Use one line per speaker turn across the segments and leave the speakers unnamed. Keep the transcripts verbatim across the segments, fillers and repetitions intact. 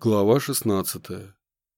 Глава шестнадцатая.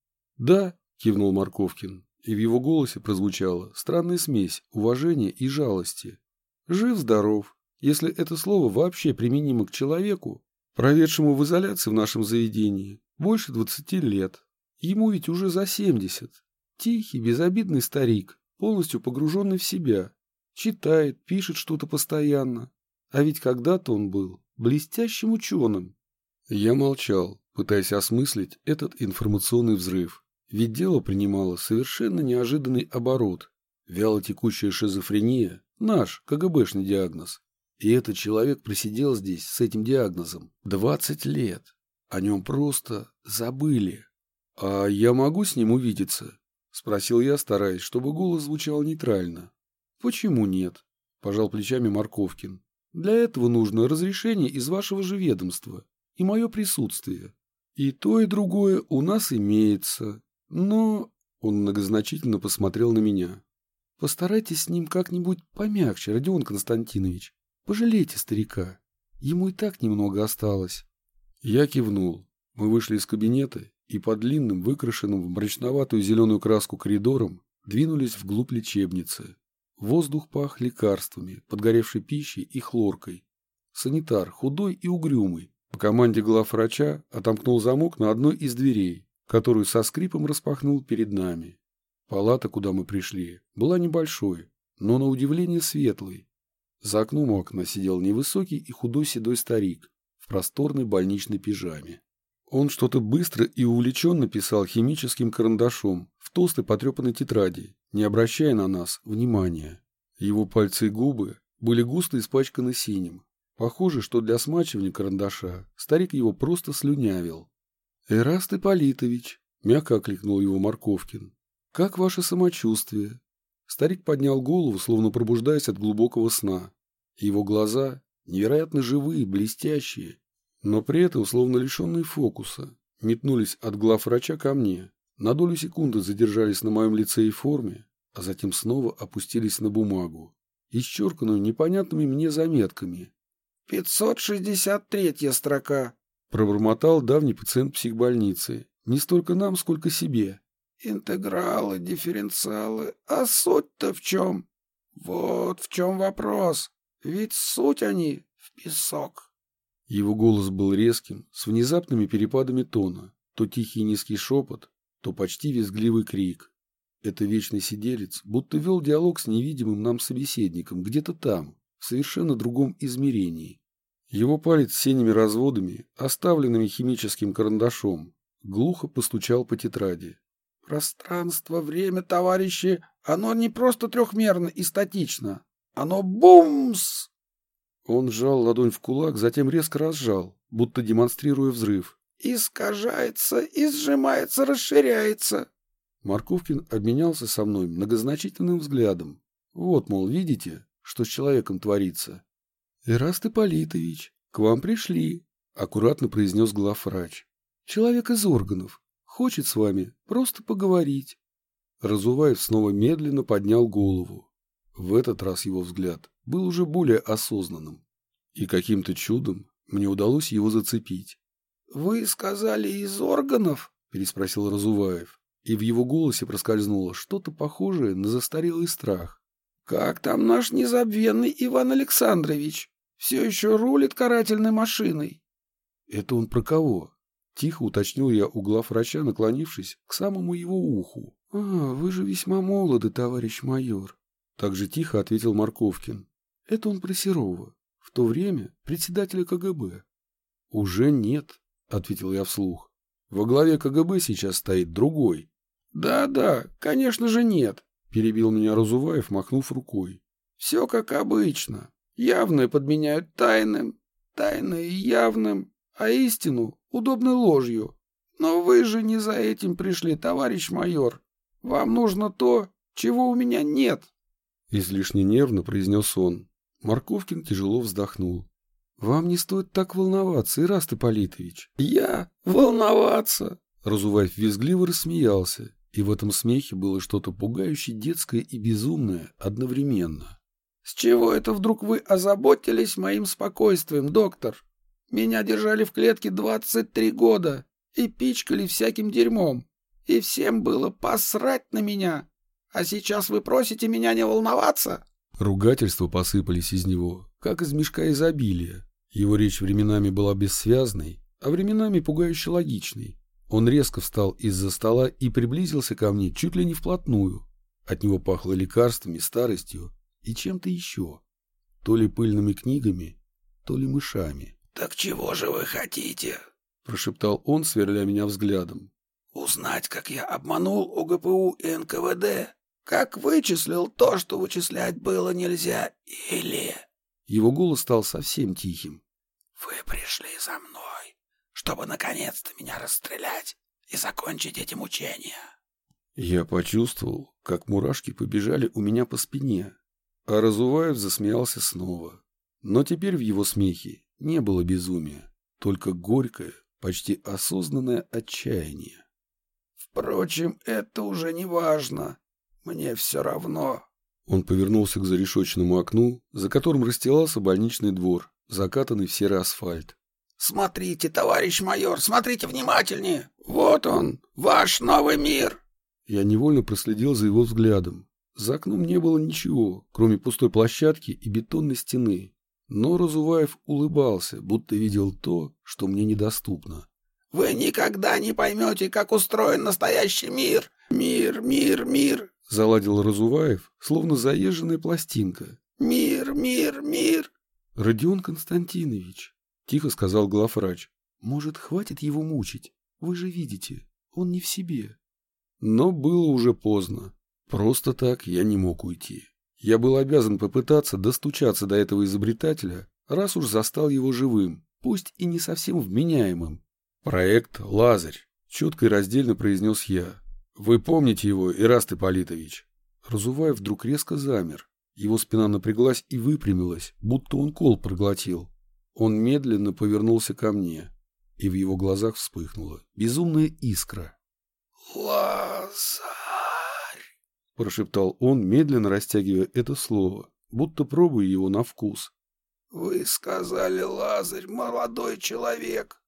«Да», — кивнул Марковкин, и в его голосе прозвучала странная смесь уважения и жалости. «Жив-здоров, если это слово вообще применимо к человеку, проведшему в изоляции в нашем заведении больше двадцати лет. Ему ведь уже за семьдесят. Тихий, безобидный старик, полностью погруженный в себя. Читает, пишет что-то постоянно. А ведь когда-то он был блестящим ученым». Я молчал, пытаясь осмыслить этот информационный взрыв. Ведь дело принимало совершенно неожиданный оборот. Вялотекущая шизофрения – наш КГБшный диагноз. И этот человек просидел здесь с этим диагнозом двадцать лет. О нем просто забыли. «А я могу с ним увидеться?» – спросил я, стараясь, чтобы голос звучал нейтрально. «Почему нет?» – пожал плечами Марковкин. «Для этого нужно разрешение из вашего же ведомства и мое присутствие. И то, и другое у нас имеется. Но...» Он многозначительно посмотрел на меня. «Постарайтесь с ним как-нибудь помягче, Родион Константинович. Пожалейте старика. Ему и так немного осталось». Я кивнул. Мы вышли из кабинета и по длинным, выкрашенным в мрачноватую зеленую краску коридорам двинулись вглубь лечебницы. Воздух пах лекарствами, подгоревшей пищей и хлоркой. Санитар, худой и угрюмый, по команде главврача отомкнул замок на одной из дверей, которую со скрипом распахнул перед нами. Палата, куда мы пришли, была небольшой, но на удивление светлой. За окном у окна сидел невысокий и худой седой старик в просторной больничной пижаме. Он что-то быстро и увлеченно писал химическим карандашом в толстой потрепанной тетради, не обращая на нас внимания. Его пальцы и губы были густо испачканы синим. Похоже, что для смачивания карандаша старик его просто слюнявил. «Эраст Ипполитович», — мягко окликнул его Марковкин, — «как ваше самочувствие?» Старик поднял голову, словно пробуждаясь от глубокого сна. Его глаза, невероятно живые, блестящие, но при этом словно лишенные фокуса, метнулись от главврача ко мне, на долю секунды задержались на моем лице и форме, а затем снова опустились на бумагу, исчерканную непонятными мне заметками.
«пятьсот шестьдесят третья строка»,
— пробормотал давний пациент психбольницы, не столько нам, сколько себе.
«Интегралы, дифференциалы, а суть-то в чем? Вот в чем вопрос, ведь суть они в песок».
Его голос был резким, с внезапными перепадами тона, то тихий низкий шепот, то почти визгливый крик. Это вечный сиделец будто вел диалог с невидимым нам собеседником где-то там, в совершенно другом измерении. Его палец с синими разводами, оставленными химическим карандашом, глухо постучал по тетради.
«Пространство, время, товарищи, оно не просто трехмерно и статично. Оно бумс!»
Он сжал ладонь в кулак, затем резко разжал, будто демонстрируя взрыв.
«Искажается, и сжимается, расширяется».
Марковкин обменялся со мной многозначительным взглядом. Вот, мол, видите, что с человеком творится? «Эраст Ипполитович, к вам пришли», — аккуратно произнес главврач. «Человек из органов. Хочет с вами просто поговорить». Разуваев снова медленно поднял голову. В этот раз его взгляд был уже более осознанным. И каким-то чудом мне удалось его зацепить.
«Вы сказали, из органов?»
— переспросил Разуваев. И в его голосе проскользнуло что-то похожее на застарелый страх.
«Как там наш незабвенный Иван Александрович? Все еще рулит карательной машиной?»
«Это он про кого?» — тихо уточнил я у главврача, наклонившись к самому его уху. «А, вы же весьма молоды, товарищ майор», — так же тихо ответил Марковкин. «Это он про Серова, в то время председателя КГБ». «Уже нет», — ответил я вслух. «Во главе КГБ сейчас стоит другой».
«Да-да, конечно же нет»,
— перебил меня Разуваев, махнув рукой.
«Все как обычно. Явное подменяют тайным, тайное явным, а истину удобной ложью. Но вы же не за этим пришли, товарищ майор. Вам нужно то, чего у меня нет».
Излишне нервно произнес он. Марковкин тяжело вздохнул. «Вам не стоит так волноваться, Эраст Ипполитович».
«Я? Волноваться?»
Разуваев визгливо рассмеялся, и в этом смехе было что-то пугающе детское и безумное одновременно.
«С чего это вдруг вы озаботились моим спокойствием, доктор? Меня держали в клетке двадцать три года. и пичкали всяким дерьмом, и всем было посрать на меня. А сейчас вы просите меня не волноваться?»
Ругательства посыпались из него, как из мешка изобилия. Его речь временами была бессвязной, а временами пугающе логичной. Он резко встал из-за стола и приблизился ко мне чуть ли не вплотную. От него пахло лекарствами, старостью и чем-то еще. То ли пыльными книгами, то ли мышами.
«Так чего же вы хотите?»
— прошептал он, сверля меня взглядом.
«Узнать, как я обманул ОГПУ и эн ка вэ дэ? Как вычислил то, что вычислять было нельзя, или...»
Его голос стал совсем тихим.
«Вы пришли за мной, чтобы наконец-то меня расстрелять и закончить эти мучения?»
Я почувствовал, как мурашки побежали у меня по спине, а Разуваев засмеялся снова. Но теперь в его смехе не было безумия, только горькое, почти осознанное отчаяние.
«Впрочем, это уже не важно. Мне все равно».
Он повернулся к зарешоченному окну, за которым расстилался больничный двор, закатанный в серый асфальт.
«Смотрите, товарищ майор, смотрите внимательнее. Вот он, ваш новый мир».
Я невольно проследил за его взглядом. За окном не было ничего, кроме пустой площадки и бетонной стены. Но Разуваев улыбался, будто видел то, что мне недоступно.
«Вы никогда не поймете, как устроен настоящий мир. Мир, мир, мир», —
заладил Разуваев, словно заезженная пластинка.
«Мир, мир, мир».
«Родион Константинович», — тихо сказал главврач, — «может, хватит его мучить? Вы же видите, он не в себе». Но было уже поздно. Просто так я не мог уйти. Я был обязан попытаться достучаться до этого изобретателя, раз уж застал его живым, пусть и не совсем вменяемым. «Проект «Лазарь», — четко и раздельно произнес я. «Вы помните его, Ираст Ипполитович?» Разуваев вдруг резко замер. Его спина напряглась и выпрямилась, будто он кол проглотил. Он медленно повернулся ко мне, и в его глазах вспыхнула безумная искра.
«Лазарь!»
— прошептал он, медленно растягивая это слово, будто пробуя его на вкус.
«Вы сказали, Лазарь, молодой человек!»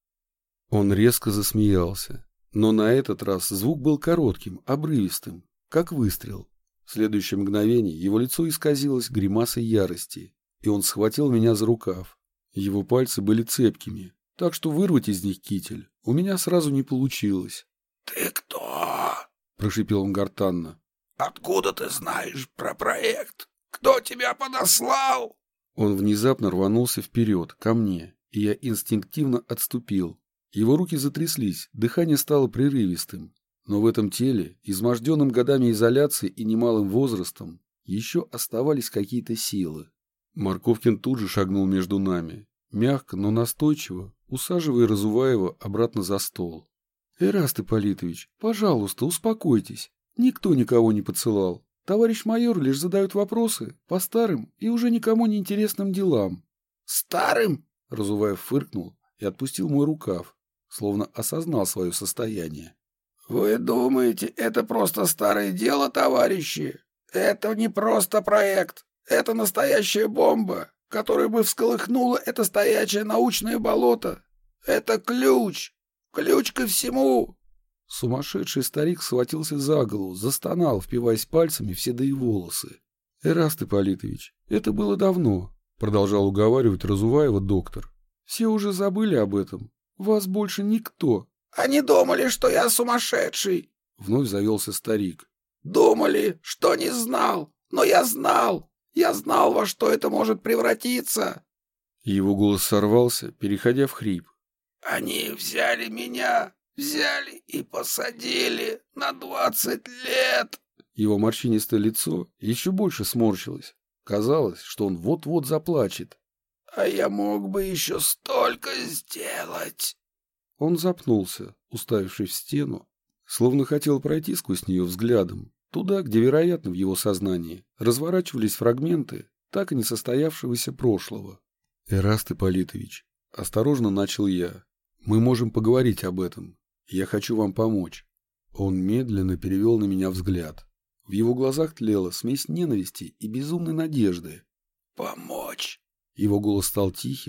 Он резко засмеялся, но на этот раз звук был коротким, обрывистым, как выстрел. В следующее мгновение его лицо исказилось гримасой ярости, и он схватил меня за рукав. Его пальцы были цепкими, так что вырвать из них китель у меня сразу не получилось.
«Ты кто?»
— прошипел он гортанно.
«Откуда ты знаешь про проект? Кто тебя подослал?»
Он внезапно рванулся вперед, ко мне, и я инстинктивно отступил. Его руки затряслись, дыхание стало прерывистым. Но в этом теле, изможденном годами изоляции и немалым возрастом, еще оставались какие-то силы. Марковкин тут же шагнул между нами, мягко, но настойчиво, усаживая Разуваева обратно за стол. «Эраст Ипполитович, пожалуйста, успокойтесь. Никто никого не поцелал. Товарищ майор лишь задает вопросы по старым и уже никому не интересным делам».
«Старым?»
— Разуваев фыркнул и отпустил мой рукав, словно осознал свое состояние.
«Вы думаете, это просто старое дело, товарищи? Это не просто проект. Это настоящая бомба, которая бы всколыхнула это стоячее научное болото. Это ключ. Ключ ко всему!»
Сумасшедший старик схватился за голову, застонал, впиваясь пальцами в седые волосы. «Эраст Ипполитович, это было давно», — продолжал уговаривать Разуваева доктор. «Все уже забыли об этом. Вас больше никто».
«Они думали, что я сумасшедший»,
— вновь завелся старик.
«Думали, что не знал, но я знал. Я знал, во что это может превратиться».
Его голос сорвался, переходя в хрип.
«Они взяли меня, взяли и посадили на двадцать лет».
Его морщинистое лицо еще больше сморщилось. Казалось, что он вот-вот заплачет.
«А я мог бы еще столько сделать».
Он запнулся, уставившись в стену, словно хотел пройти сквозь нее взглядом, туда, где, вероятно, в его сознании разворачивались фрагменты так и не состоявшегося прошлого. «Эраст Ипполитович», — осторожно начал я, — «мы можем поговорить об этом. Я хочу вам помочь». Он медленно перевел на меня взгляд. В его глазах тлела смесь ненависти и безумной надежды.
«Помочь?»
Его голос стал тихим,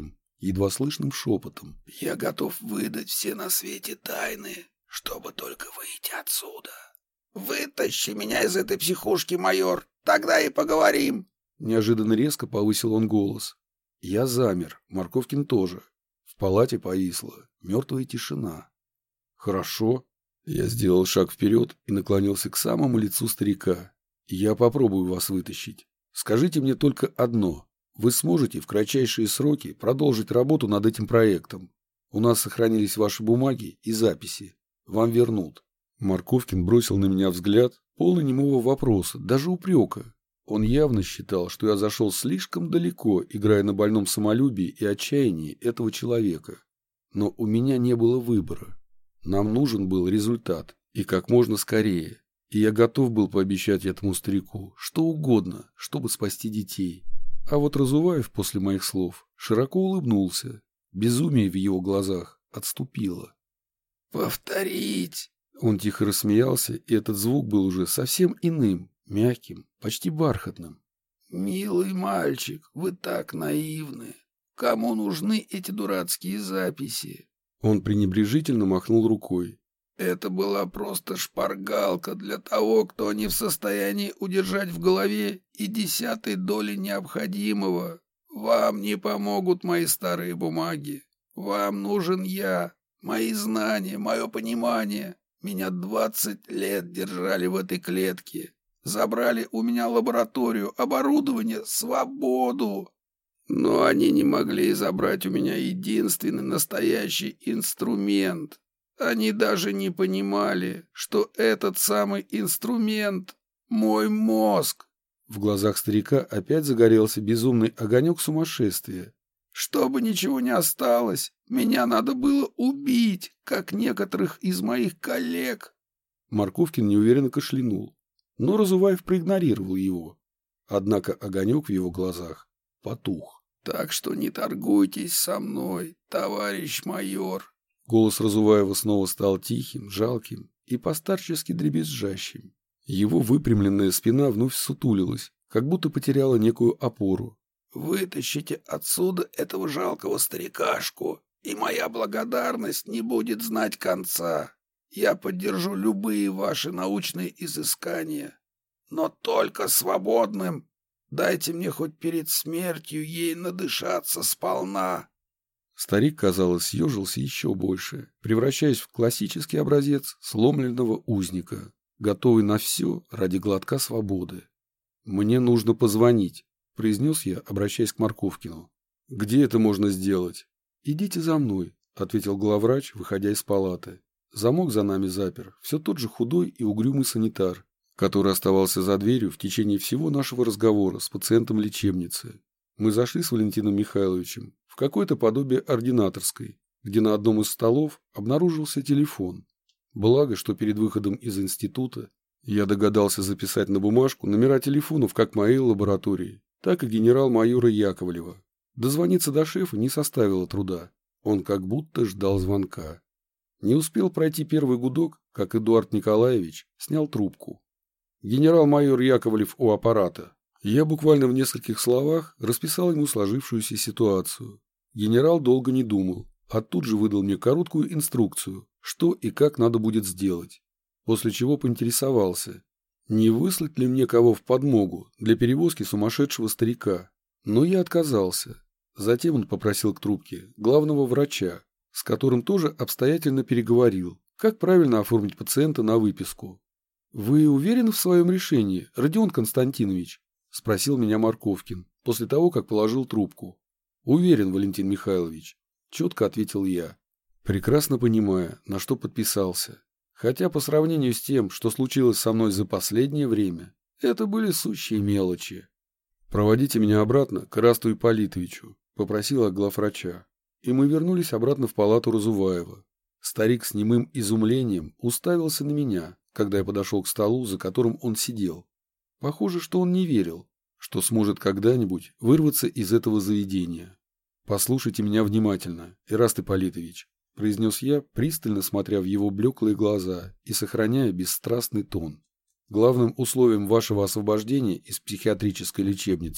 едва слышным шепотом.
«Я готов выдать все на свете тайны, чтобы только выйти отсюда. Вытащи меня из этой психушки, майор, тогда и поговорим!»
Неожиданно резко повысил он голос. Я замер, Морковкин тоже. В палате повисла мертвая тишина. «Хорошо». Я сделал шаг вперед и наклонился к самому лицу старика. «Я попробую вас вытащить. Скажите мне только одно. Вы сможете в кратчайшие сроки продолжить работу над этим проектом? У нас сохранились ваши бумаги и записи. Вам вернут». Морковкин бросил на меня взгляд, полный немого вопроса, даже упрека. Он явно считал, что я зашел слишком далеко, играя на больном самолюбии и отчаянии этого человека. Но у меня не было выбора. Нам нужен был результат, и как можно скорее. И я готов был пообещать этому старику что угодно, чтобы спасти детей. А вот Разуваев после моих слов широко улыбнулся. Безумие в его глазах отступило.
«Повторить!»
Он тихо рассмеялся, и этот звук был уже совсем иным, мягким, почти бархатным.
«Милый мальчик, вы так наивны. Кому нужны эти дурацкие записи?»
Он пренебрежительно махнул рукой.
«Это была просто шпаргалка для того, кто не в состоянии удержать в голове и десятой доли необходимого. Вам не помогут мои старые бумаги. Вам нужен я, мои знания, мое понимание. Меня двадцать лет держали в этой клетке. Забрали у меня лабораторию, оборудование, свободу. Но они не могли забрать у меня единственный настоящий инструмент. Они даже не понимали, что этот самый инструмент — мой мозг».
В глазах старика опять загорелся безумный огонек сумасшествия.
«Чтобы ничего не осталось, меня надо было убить, как некоторых из моих коллег».
Морковкин неуверенно кашлянул, но Разуваев проигнорировал его. Однако огонек в его глазах потух.
«Так что не торгуйтесь со мной, товарищ майор».
Голос Разуваева снова стал тихим, жалким и постарчески дребезжащим. Его выпрямленная спина вновь сутулилась, как будто потеряла некую опору.
«Вытащите отсюда этого жалкого старикашку, и моя благодарность не будет знать конца. Я поддержу любые ваши научные изыскания, но только свободным. Дайте мне хоть перед смертью ей надышаться сполна».
Старик, казалось, съежился еще больше, превращаясь в классический образец сломленного узника, готовый на все ради глотка свободы. «Мне нужно позвонить», — произнес я, обращаясь к Морковкину. «Где это можно сделать?» «Идите за мной», — ответил главврач, выходя из палаты. Замок за нами запер все тот же худой и угрюмый санитар, который оставался за дверью в течение всего нашего разговора с пациентом лечебницы. Мы зашли с Валентином Михайловичем в какое-то подобие ординаторской, где на одном из столов обнаружился телефон. Благо, что перед выходом из института я догадался записать на бумажку номера телефонов как моей лаборатории, так и генерал-майора Яковлева. Дозвониться до шефа не составило труда. Он как будто ждал звонка. Не успел пройти первый гудок, как Эдуард Николаевич снял трубку. «Генерал-майор Яковлев у аппарата». Я буквально в нескольких словах расписал ему сложившуюся ситуацию. Генерал долго не думал, а тут же выдал мне короткую инструкцию, что и как надо будет сделать. После чего поинтересовался, не выслать ли мне кого в подмогу для перевозки сумасшедшего старика. Но я отказался. Затем он попросил к трубке главного врача, с которым тоже обстоятельно переговорил, как правильно оформить пациента на выписку. «Вы уверены в своем решении, Родион Константинович?» – спросил меня Морковкин после того, как положил трубку. «Уверен, Валентин Михайлович», – четко ответил я, прекрасно понимая, на что подписался. Хотя по сравнению с тем, что случилось со мной за последнее время, это были сущие мелочи. «Проводите меня обратно к Ирасту Ипполитовичу», – попросил от главврача. И мы вернулись обратно в палату Разуваева. Старик с немым изумлением уставился на меня, когда я подошел к столу, за которым он сидел. Похоже, что он не верил, что сможет когда-нибудь вырваться из этого заведения. «Послушайте меня внимательно, Ираст Ипполитович», – произнес я, пристально смотря в его блеклые глаза и сохраняя бесстрастный тон. «Главным условием вашего освобождения из психиатрической лечебницы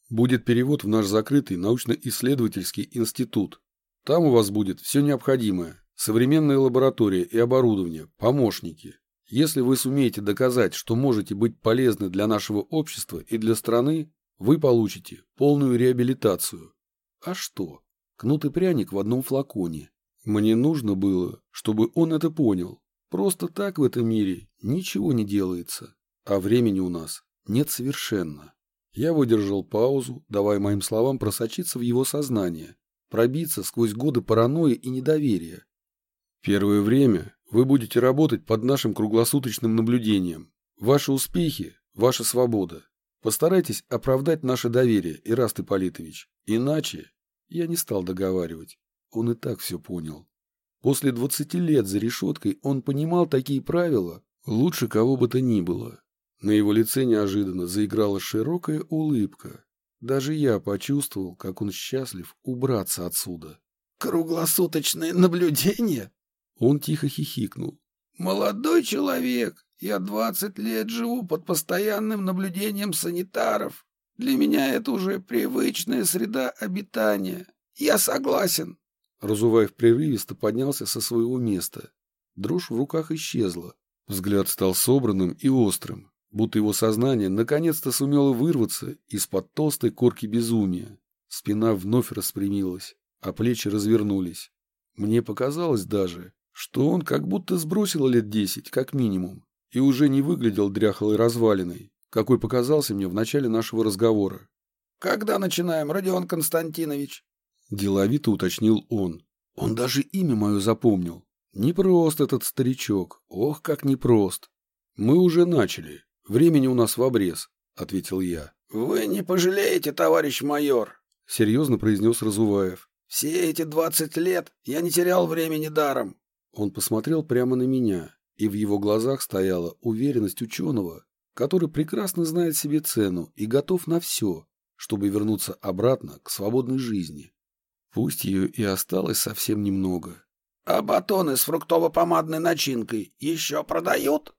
Будет перевод в наш закрытый научно-исследовательский институт. Там у вас будет все необходимое. Современная лаборатория и оборудование, помощники. Если вы сумеете доказать, что можете быть полезны для нашего общества и для страны, вы получите полную реабилитацию. А что? Кнут и пряник в одном флаконе. Мне нужно было, чтобы он это понял. Просто так в этом мире ничего не делается. А времени у нас нет совершенно. Я выдержал паузу, давая моим словам просочиться в его сознание, пробиться сквозь годы паранойи и недоверия. Первое время вы будете работать под нашим круглосуточным наблюдением. Ваши успехи – ваша свобода. Постарайтесь оправдать наше доверие, Ираст Ипполитович. Иначе я не стал договаривать. Он и так все понял. После двадцати лет за решеткой он понимал такие правила лучше кого бы то ни было. На его лице неожиданно заиграла широкая улыбка. Даже я почувствовал, как он счастлив убраться отсюда.
«Круглосуточное наблюдение?»
Он тихо хихикнул.
«Молодой человек, я двадцать лет живу под постоянным наблюдением санитаров. Для меня это уже привычная среда обитания. Я согласен».
Разуваев прерывисто поднялся со своего места. Дрожь в руках исчезла. Взгляд стал собранным и острым, будто его сознание наконец-то сумело вырваться из-под толстой корки безумия. Спина вновь распрямилась, а плечи развернулись. Мне показалось даже, что он как будто сбросил лет десять, как минимум, и уже не выглядел дряхлой развалиной, какой показался мне в начале нашего разговора.
«Когда начинаем, Родион Константинович?»
Деловито уточнил он. Он даже имя мое запомнил. Непрост этот старичок, ох, как непрост. Мы уже начали, времени у нас в обрез, ответил я.
Вы не пожалеете, товарищ майор,
серьезно произнес Разуваев.
Все эти двадцать лет я не терял времени даром.
Он посмотрел прямо на меня, и в его глазах стояла уверенность ученого, который прекрасно знает себе цену и готов на все, чтобы вернуться обратно к свободной жизни. Пусть ее и осталось совсем немного.
А батоны с фруктово-помадной начинкой еще продают?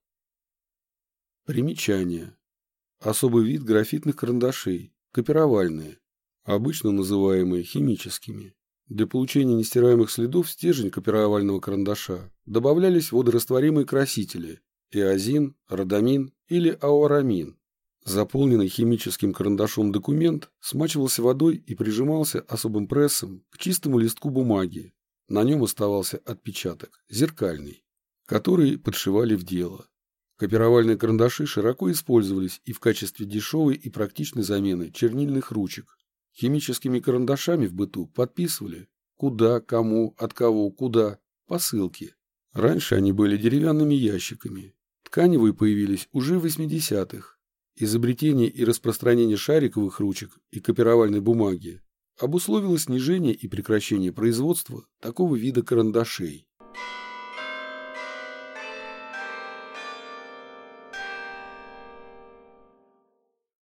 Примечание. Особый вид графитных карандашей, копировальные, обычно называемые химическими. Для получения нестираемых следов в стержень копировального карандаша добавлялись водорастворимые красители – эозин, родамин или аурамин. Заполненный химическим карандашом документ смачивался водой и прижимался особым прессом к чистому листку бумаги. На нем оставался отпечаток, зеркальный, который подшивали в дело. Копировальные карандаши широко использовались и в качестве дешевой и практичной замены чернильных ручек. Химическими карандашами в быту подписывали куда, кому, от кого, куда посылки. Раньше они были деревянными ящиками. Тканевые появились уже в восьмидесятых. Изобретение и распространение шариковых ручек и копировальной бумаги обусловило снижение и прекращение производства такого вида карандашей.